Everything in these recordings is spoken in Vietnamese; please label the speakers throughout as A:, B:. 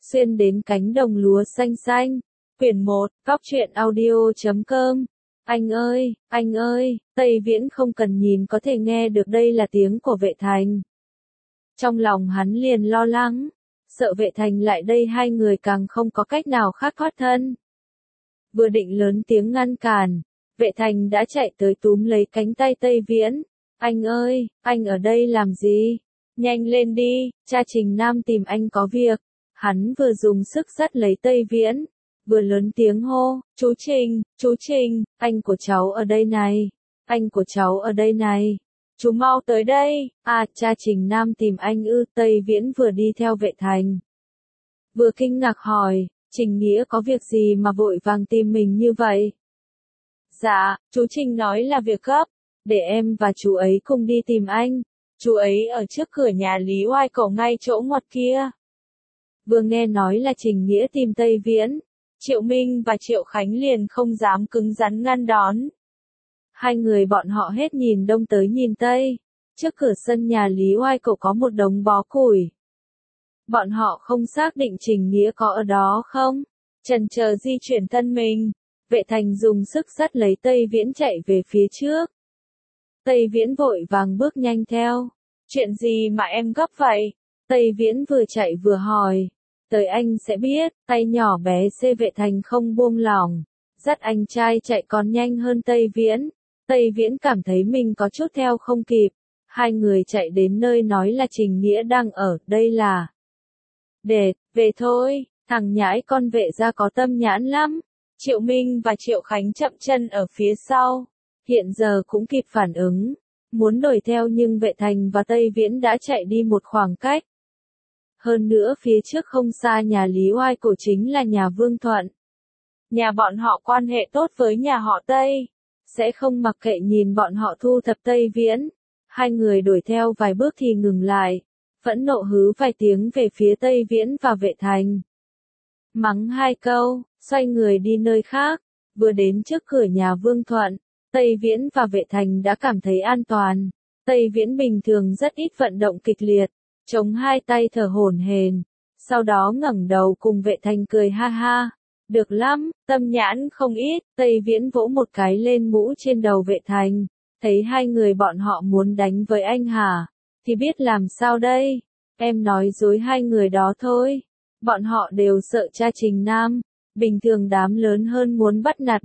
A: xuyên đến cánh đồng lúa xanh xanh. Quyển 1, Góc truyện audio.com. Anh ơi, Tây Viễn không cần nhìn có thể nghe được đây là tiếng của Vệ Thành. Trong lòng hắn liền lo lắng, sợ Vệ Thành lại đây hai người càng không có cách nào khác thoát thân. Vừa định lớn tiếng ngăn cản, Vệ Thành đã chạy tới túm lấy cánh tay Tây Viễn. Anh ơi, anh ở đây làm gì? Nhanh lên đi, cha Trình Nam tìm anh có việc. Hắn vừa dùng sức dắt lấy Tây Viễn, vừa lớn tiếng hô, chú Trình, anh của cháu ở đây này, anh của cháu ở đây này, chú mau tới đây, cha Trình Nam tìm anh ư? Tây Viễn vừa đi theo Vệ Thành, vừa kinh ngạc hỏi, Trình Nghĩa có việc gì mà vội vàng tìm mình như vậy? Dạ, chú Trình nói là việc gấp, để em và chú ấy cùng đi tìm anh, chú ấy ở trước cửa nhà Lý Oai Cổ ngay chỗ ngoặt kia. Vừa nghe nói là Trình Nghĩa tìm Tây Viễn, Triệu Minh và Triệu Khánh liền không dám cứng rắn ngăn đón. Hai người bọn họ hết nhìn đông tới nhìn tây, trước cửa sân nhà Lý Oai Cổ có một đống bó củi. Bọn họ không xác định Trình Nghĩa có ở đó không, chần chờ di chuyển thân mình, Vệ Thành dùng sức dắt lấy Tây Viễn chạy về phía trước. Tây Viễn vội vàng bước nhanh theo, chuyện gì mà em gấp vậy? Tây Viễn vừa chạy vừa hỏi. Tới anh sẽ biết, tay nhỏ bé C. Vệ Thành không buông lỏng, dắt anh trai chạy còn nhanh hơn Tây Viễn. Tây Viễn cảm thấy mình có chút theo không kịp. Hai người chạy đến nơi nói là Trình Nghĩa đang ở, đây là. Để, về thôi, thằng nhãi con Vệ gia có tâm nhãn lắm. Triệu Minh và Triệu Khánh chậm chân ở phía sau, hiện giờ cũng kịp phản ứng, muốn đuổi theo nhưng Vệ Thành và Tây Viễn đã chạy đi một khoảng cách. Hơn nữa phía trước không xa nhà Lý Oai Cổ chính là nhà Vương Thuận. Nhà bọn họ quan hệ tốt với nhà họ Tây, sẽ không mặc kệ nhìn bọn họ thu thập Tây Viễn. Hai người đuổi theo vài bước thì ngừng lại, phẫn nộ hứ vài tiếng về phía Tây Viễn và Vệ Thành. Mắng hai câu, xoay người đi nơi khác, vừa đến trước cửa nhà Vương Thuận, Tây Viễn và Vệ Thành đã cảm thấy an toàn. Tây Viễn bình thường rất ít vận động kịch liệt, chống hai tay thở hổn hển, sau đó ngẩng đầu cùng Vệ Thành cười ha ha. Được lắm, tâm nhãn không ít. Tây Viễn vỗ một cái lên mũ trên đầu Vệ Thành, thấy hai người bọn họ muốn đánh với anh hả? Thì biết làm sao đây? Em nói dối hai người đó thôi. Bọn họ đều sợ cha Trình Nam, bình thường đám lớn hơn muốn bắt nạt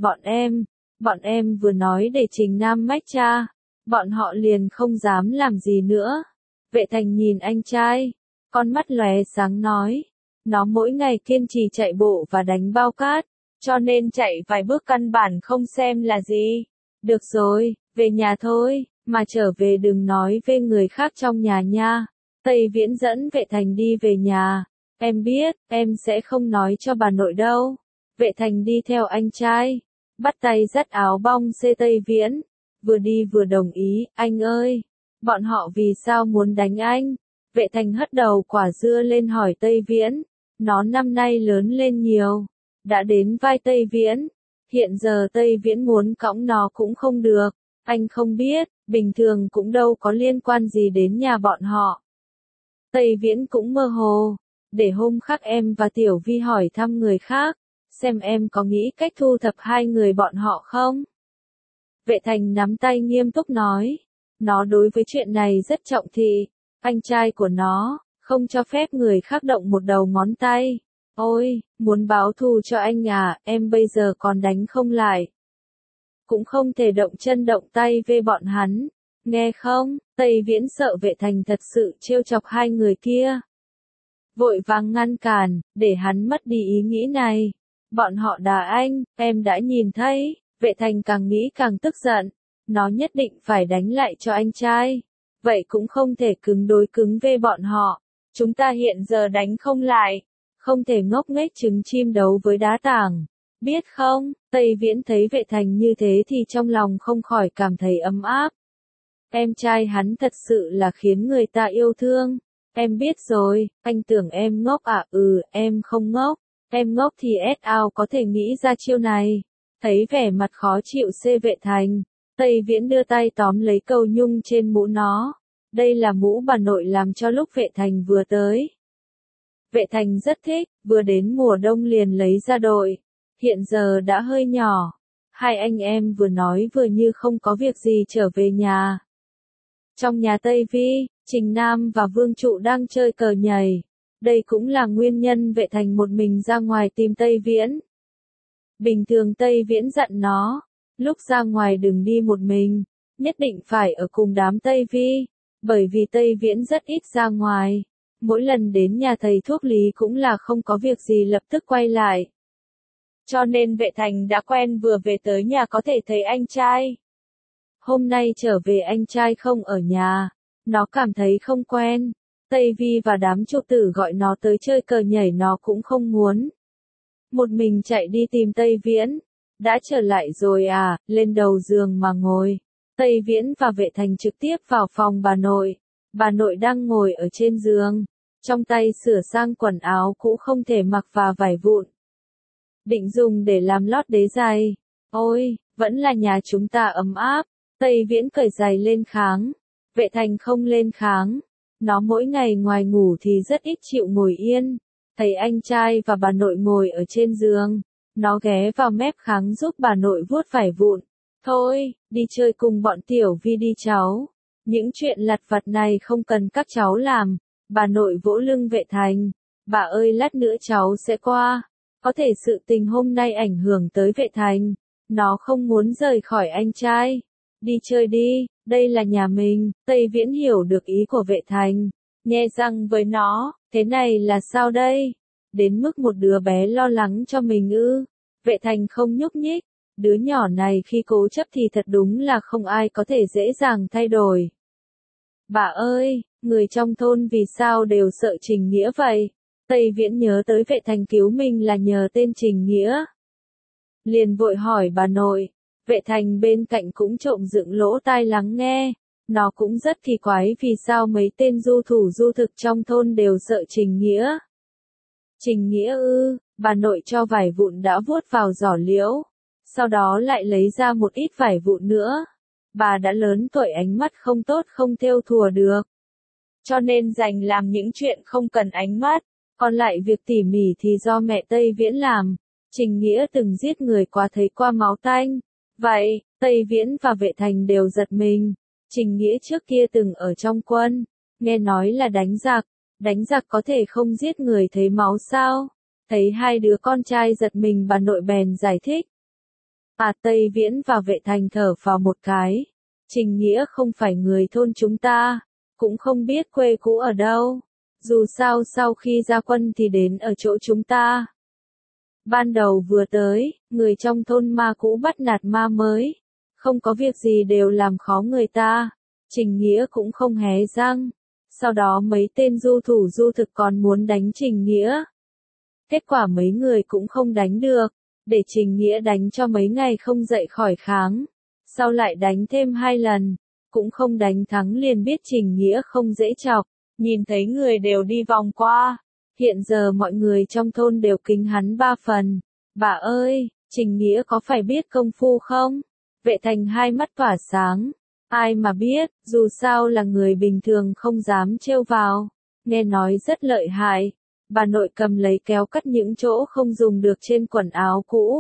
A: bọn em vừa nói để Trình Nam mách cha, bọn họ liền không dám làm gì nữa. Vệ Thành nhìn anh trai, con mắt lóe sáng nói, nó mỗi ngày kiên trì chạy bộ và đánh bao cát, cho nên chạy vài bước căn bản không xem là gì. Được rồi, về nhà thôi, mà trở về đừng nói với người khác trong nhà nha. Tây Viễn dẫn Vệ Thành đi về nhà, em biết, em sẽ không nói cho bà nội đâu. Vệ Thành đi theo anh trai, bắt tay dắt áo bong C. Tây Viễn, vừa đi vừa đồng ý, anh ơi, bọn họ vì sao muốn đánh anh? Vệ Thành hất đầu quả dưa lên hỏi Tây Viễn, nó năm nay lớn lên nhiều, đã đến vai Tây Viễn, hiện giờ Tây Viễn muốn cõng nó cũng không được, anh không biết, bình thường cũng đâu có liên quan gì đến nhà bọn họ. Tây Viễn cũng mơ hồ, để hôm khác em và Tiểu Vi hỏi thăm người khác, xem em có nghĩ cách thu thập hai người bọn họ không? Vệ Thành nắm tay nghiêm túc nói, nó đối với chuyện này rất trọng thị, anh trai của nó, không cho phép người khác động một đầu ngón tay. Ôi, muốn báo thù cho anh à, em bây giờ còn đánh không lại. Cũng không thể động chân động tay với bọn hắn, nghe không? Tây Viễn sợ Vệ Thành thật sự trêu chọc hai người kia. Vội vàng ngăn cản, để hắn mất đi ý nghĩ này. Bọn họ đá anh, em đã nhìn thấy. Vệ Thành càng nghĩ càng tức giận, nó nhất định phải đánh lại cho anh trai. Vậy cũng không thể cứng đối cứng với bọn họ. Chúng ta hiện giờ đánh không lại, không thể ngốc nghếch trứng chim đấu với đá tảng. Biết không? Tây Viễn thấy Vệ Thành như thế thì trong lòng không khỏi cảm thấy ấm áp. Em trai hắn thật sự là khiến người ta yêu thương. Em biết rồi, anh tưởng em ngốc à? Em không ngốc. Em ngốc thì S.A.O. có thể nghĩ ra chiêu này. Thấy vẻ mặt khó chịu C. Vệ Thành, Tây Viễn đưa tay tóm lấy cầu nhung trên mũ nó. Đây là mũ bà nội làm cho lúc Vệ Thành vừa tới. Vệ Thành rất thích, vừa đến mùa đông liền lấy ra đội. Hiện giờ đã hơi nhỏ. Hai anh em vừa nói vừa như không có việc gì trở về nhà. Trong nhà Tây Vi, Trình Nam và Vương Trụ đang chơi cờ nhảy. Đây cũng là nguyên nhân Vệ Thành một mình ra ngoài tìm Tây Viễn. Bình thường Tây Viễn dặn nó, lúc ra ngoài đừng đi một mình, nhất định phải ở cùng đám Tây Vi, bởi vì Tây Viễn rất ít ra ngoài. Mỗi lần đến nhà thầy thuốc lý cũng là không có việc gì lập tức quay lại. Cho nên Vệ Thành đã quen vừa về tới nhà có thể thấy anh trai. Hôm nay trở về anh trai không ở nhà, nó cảm thấy không quen. Tây Vi và đám trụ tử gọi nó tới chơi cờ nhảy nó cũng không muốn. Một mình chạy đi tìm Tây Viễn. Đã trở lại rồi à, lên đầu giường mà ngồi. Tây Viễn và Vệ Thành trực tiếp vào phòng bà nội. Bà nội đang ngồi ở trên giường, trong tay sửa sang quần áo cũ không thể mặc và vải vụn. Định dùng để làm lót đế giày. Ôi, vẫn là nhà chúng ta ấm áp. Tây Viễn cởi giày lên kháng. Vệ Thành không lên kháng. Nó mỗi ngày ngoài ngủ thì rất ít chịu ngồi yên. Thấy anh trai và bà nội ngồi ở trên giường, nó ghé vào mép kháng giúp bà nội vuốt vải vụn. Thôi, đi chơi cùng bọn Tiểu Vi đi cháu. Những chuyện lặt vặt này không cần các cháu làm. Bà nội vỗ lưng Vệ Thành. Bà ơi lát nữa cháu sẽ qua. Có thể sự tình hôm nay ảnh hưởng tới Vệ Thành. Nó không muốn rời khỏi anh trai. Đi chơi đi, đây là nhà mình. Tây Viễn hiểu được ý của Vệ Thành. Nhe răng với nó, thế này là sao đây? Đến mức một đứa bé lo lắng cho mình ư? Vệ Thành không nhúc nhích. Đứa nhỏ này khi cố chấp thì thật đúng là không ai có thể dễ dàng thay đổi. Bà ơi, người trong thôn vì sao đều sợ Trình Nghĩa vậy? Tây Viễn nhớ tới Vệ Thành cứu mình là nhờ tên Trình Nghĩa. Liền vội hỏi bà nội. Vệ Thành bên cạnh cũng trộm dựng lỗ tai lắng nghe. Nó cũng rất kỳ quái vì sao mấy tên du thủ du thực trong thôn đều sợ Trình Nghĩa. Trình Nghĩa ư, bà nội cho vải vụn đã vuốt vào giỏ liễu. Sau đó lại lấy ra một ít vải vụn nữa. Bà đã lớn tuổi ánh mắt không tốt không thêu thùa được. Cho nên dành làm những chuyện không cần ánh mắt. Còn lại việc tỉ mỉ thì do mẹ Tây Viễn làm. Trình Nghĩa từng giết người quá thấy qua máu tanh. Vậy, Tây Viễn và Vệ Thành đều giật mình. Trình Nghĩa trước kia từng ở trong quân. Nghe nói là đánh giặc. Đánh giặc có thể không giết người thấy máu sao? Thấy hai đứa con trai giật mình bà nội bèn giải thích. Tây Viễn và Vệ Thành thở vào một cái. Trình Nghĩa không phải người thôn chúng ta. Cũng không biết quê cũ ở đâu. Dù sao sau khi ra quân thì đến ở chỗ chúng ta. Ban đầu vừa tới, người trong thôn ma cũ bắt nạt ma mới. Không có việc gì đều làm khó người ta. Trình Nghĩa cũng không hé răng. Sau đó mấy tên du thủ du thực còn muốn đánh Trình Nghĩa. Kết quả mấy người cũng không đánh được. Để Trình Nghĩa đánh cho mấy ngày không dậy khỏi kháng. Sau lại đánh thêm 2 lần. Cũng không đánh thắng liền biết Trình Nghĩa không dễ chọc. Nhìn thấy người đều đi vòng qua. Hiện giờ mọi người trong thôn đều kính hắn 3 phần. Bà ơi, Trình Nghĩa có phải biết công phu không? Vệ Thành hai mắt tỏa sáng. Ai mà biết, dù sao là người bình thường không dám trêu vào. Nghe nói rất lợi hại. Bà nội cầm lấy kéo cắt những chỗ không dùng được trên quần áo cũ.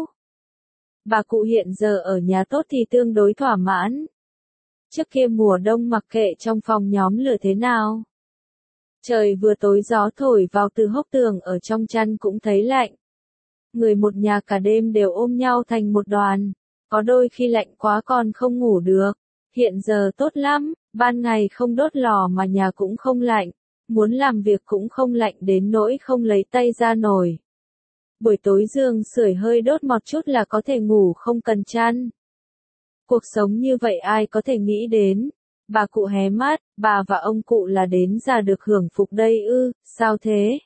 A: Bà cụ hiện giờ ở nhà tốt thì tương đối thỏa mãn. Trước kia mùa đông mặc kệ trong phòng nhóm lửa thế nào. Trời vừa tối gió thổi vào từ hốc tường ở trong chăn cũng thấy lạnh. Người một nhà cả đêm đều ôm nhau thành một đoàn. Có đôi khi lạnh quá còn không ngủ được. Hiện giờ tốt lắm, ban ngày không đốt lò mà nhà cũng không lạnh. Muốn làm việc cũng không lạnh đến nỗi không lấy tay ra nổi. Buổi tối giường sưởi hơi đốt một chút là có thể ngủ không cần chăn. Cuộc sống như vậy ai có thể nghĩ đến. Bà cụ hé mắt, bà và ông cụ là đến già được hưởng phục đây ư, sao thế?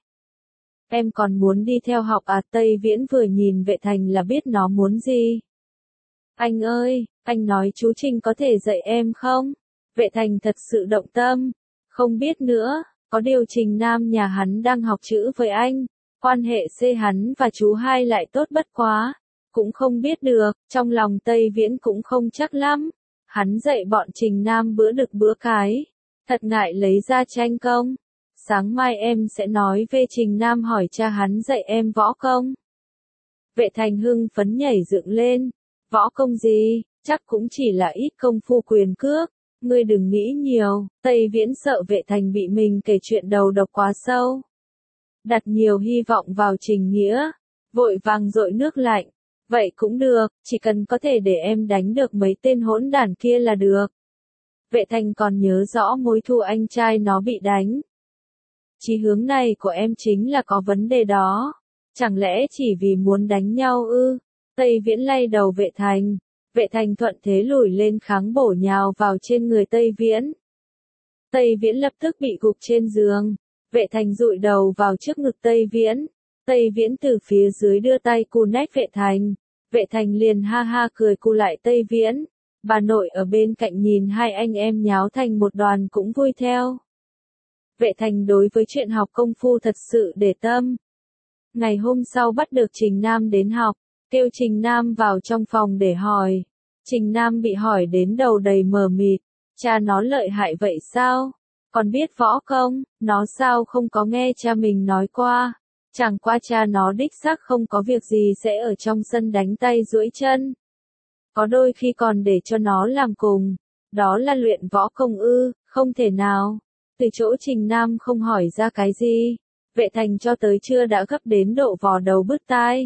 A: Em còn muốn đi theo học à? Tây Viễn vừa nhìn Vệ Thành là biết nó muốn gì. Anh ơi, anh nói chú Trình có thể dạy em không? Vệ Thành thật sự động tâm. Không biết nữa, có điều Trình Nam nhà hắn đang học chữ với anh. Quan hệ C hắn và chú hai lại tốt bất quá. Cũng không biết được, trong lòng Tây Viễn cũng không chắc lắm. Hắn dạy bọn Trình Nam bữa đực bữa cái. Thật ngại lấy ra tranh công. sáng mai em sẽ nói về Trình Nam hỏi cha hắn dạy em võ công. Vệ Thành hưng phấn nhảy dựng lên, võ công gì, chắc cũng chỉ là ít công phu quyền cước, ngươi đừng nghĩ nhiều. Tây Viễn sợ Vệ Thành bị mình kể chuyện đầu độc quá sâu, đặt nhiều hy vọng vào Trình Nghĩa, vội vàng dội nước lạnh. Vậy cũng được, chỉ cần có thể để em đánh được mấy tên hỗn đản kia là được. Vệ Thành còn nhớ rõ mối thù anh trai nó bị đánh. Chí hướng này của em chính là có vấn đề đó. Chẳng lẽ chỉ vì muốn đánh nhau ư? Tây Viễn lay đầu Vệ Thành. Vệ Thành thuận thế lùi lên kháng bổ nhào vào trên người Tây Viễn. Tây Viễn lập tức bị gục trên giường. Vệ Thành dụi đầu vào trước ngực Tây Viễn. Tây Viễn từ phía dưới đưa tay cu nách Vệ Thành. Vệ Thành liền ha ha cười cu lại Tây Viễn. Bà nội ở bên cạnh nhìn hai anh em nháo thành một đoàn cũng vui theo. Vệ Thành đối với chuyện học công phu thật sự để tâm. Ngày hôm sau bắt được Trình Nam đến học, kêu Trình Nam vào trong phòng để hỏi. Trình Nam bị hỏi đến đầu đầy mờ mịt, cha nó lợi hại vậy sao? Còn biết võ công, nó sao không có nghe cha mình nói qua? Chẳng qua cha nó đích xác không có việc gì sẽ ở trong sân đánh tay duỗi chân. Có đôi khi còn để cho nó làm cùng, đó là luyện võ công ư, không thể nào. Từ chỗ Trình Nam không hỏi ra cái gì, Vệ Thành cho tới trưa đã gấp đến độ vò đầu bứt tai.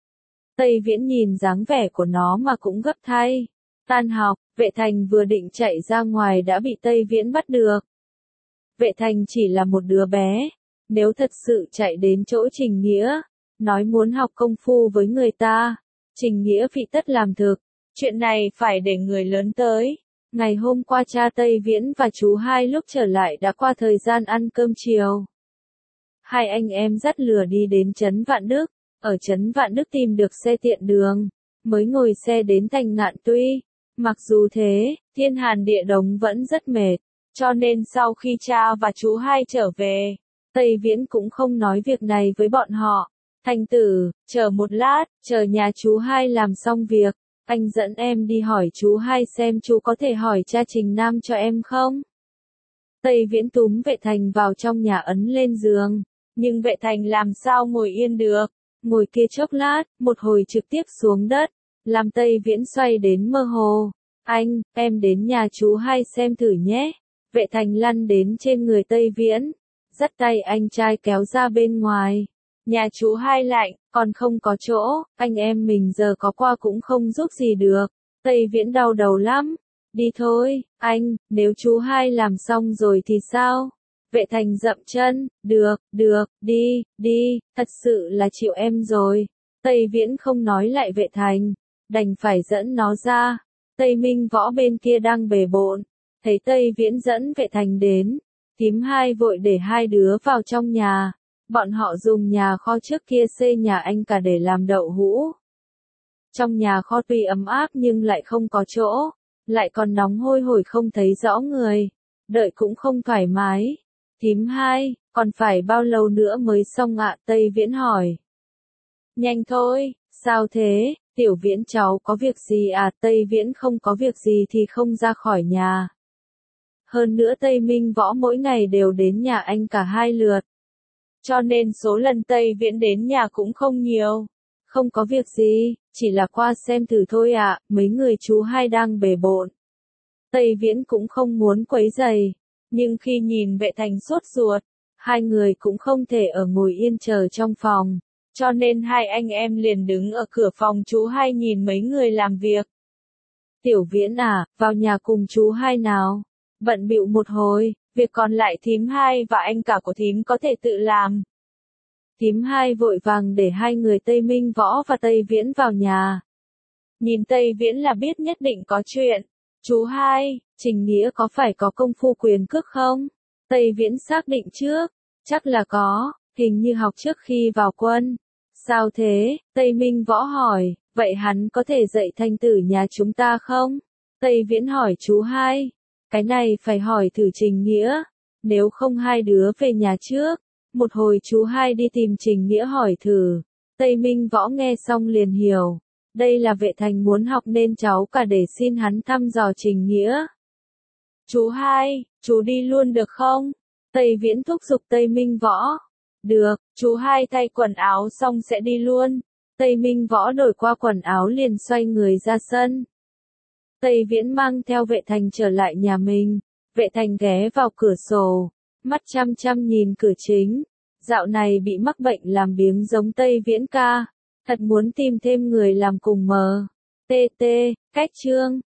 A: Tây Viễn nhìn dáng vẻ của nó mà cũng gấp thay. Tan học, Vệ Thành vừa định chạy ra ngoài đã bị Tây Viễn bắt được. Vệ Thành chỉ là một đứa bé, nếu thật sự chạy đến chỗ Trình Nghĩa, nói muốn học công phu với người ta, Trình Nghĩa vị tất làm thực. Chuyện này phải để người lớn tới. Ngày hôm qua cha Tây Viễn và chú hai lúc trở lại đã qua thời gian ăn cơm chiều. Hai anh em dắt lừa đi đến trấn Vạn Đức, ở trấn Vạn Đức tìm được xe tiện đường, mới ngồi xe đến thành Ngạn Tuy. Mặc dù thế, thiên hàn địa đống vẫn rất mệt, cho nên sau khi cha và chú hai trở về, Tây Viễn cũng không nói việc này với bọn họ. Thành tử, chờ một lát, chờ nhà chú hai làm xong việc, anh dẫn em đi hỏi chú hai xem chú có thể hỏi cha Trình Nam cho em không? Tây Viễn túm Vệ Thành vào trong nhà ấn lên giường, nhưng Vệ Thành làm sao ngồi yên được, ngồi kia chốc lát, một hồi trực tiếp xuống đất, làm Tây Viễn xoay đến mơ hồ. Anh, em đến nhà chú hai xem thử nhé. Vệ Thành lăn đến trên người Tây Viễn, dắt tay anh trai kéo ra bên ngoài. Nhà chú hai lạnh, còn không có chỗ, anh em mình giờ có qua cũng không giúp gì được. Tây Viễn đau đầu lắm. Đi thôi, anh, nếu chú hai làm xong rồi thì sao? Vệ Thành dậm chân, được, đi, thật sự là chịu em rồi. Tây Viễn không nói lại Vệ Thành, đành phải dẫn nó ra. Tây Minh Võ bên kia đang bề bộn, thấy Tây Viễn dẫn Vệ Thành đến, thím hai vội để hai đứa vào trong nhà. Bọn họ dùng nhà kho trước kia xây nhà anh cả để làm đậu hũ. Trong nhà kho tuy ấm áp nhưng lại không có chỗ, lại còn nóng hôi hổi không thấy rõ người, đợi cũng không thoải mái. Thím hai, còn phải bao lâu nữa mới xong ạ? Tây Viễn hỏi. Nhanh thôi, sao thế, Tiểu Viễn cháu có việc gì à? Tây Viễn không có việc gì thì không ra khỏi nhà. Hơn nữa Tây Minh Võ mỗi ngày đều đến nhà anh cả hai lượt. Cho nên số lần Tây Viễn đến nhà cũng không nhiều. Không có việc gì, chỉ là qua xem thử thôi ạ, mấy người chú hai đang bề bộn. Tây Viễn cũng không muốn quấy rầy, nhưng khi nhìn Vệ Thành sốt ruột, hai người cũng không thể ở ngồi yên chờ trong phòng, cho nên hai anh em liền đứng ở cửa phòng chú hai nhìn mấy người làm việc. Tiểu Viễn à, vào nhà cùng chú hai nào. Bận bịu một hồi, việc còn lại thím hai và anh cả của thím có thể tự làm. Thím hai vội vàng để hai người Tây Minh Võ và Tây Viễn vào nhà. Nhìn Tây Viễn là biết nhất định có chuyện. Chú hai, Trình Nghĩa có phải có công phu quyền cước không? Tây Viễn xác định trước, chắc là có, hình như học trước khi vào quân. Sao thế? Tây Minh Võ hỏi, vậy hắn có thể dạy thành tử nhà chúng ta không? Tây Viễn hỏi chú hai, cái này phải hỏi thử Trình Nghĩa, nếu không hai đứa về nhà trước. Một hồi chú hai đi tìm Trình Nghĩa hỏi thử. Tây Minh Võ nghe xong liền hiểu. Đây là Vệ Thành muốn học nên cháu cả để xin hắn thăm dò Trình Nghĩa. Chú hai, chú đi luôn được không? Tây Viễn thúc giục Tây Minh Võ. Được, chú hai thay quần áo xong sẽ đi luôn. Tây Minh Võ đổi qua quần áo liền xoay người ra sân. Tây Viễn mang theo Vệ Thành trở lại nhà mình. Vệ Thành ghé vào cửa sổ, mắt chăm chăm nhìn cửa chính. Dạo này bị mắc bệnh làm biếng giống Tây Viễn ca. Thật muốn tìm thêm người làm cùng mờ. TT, cách chương.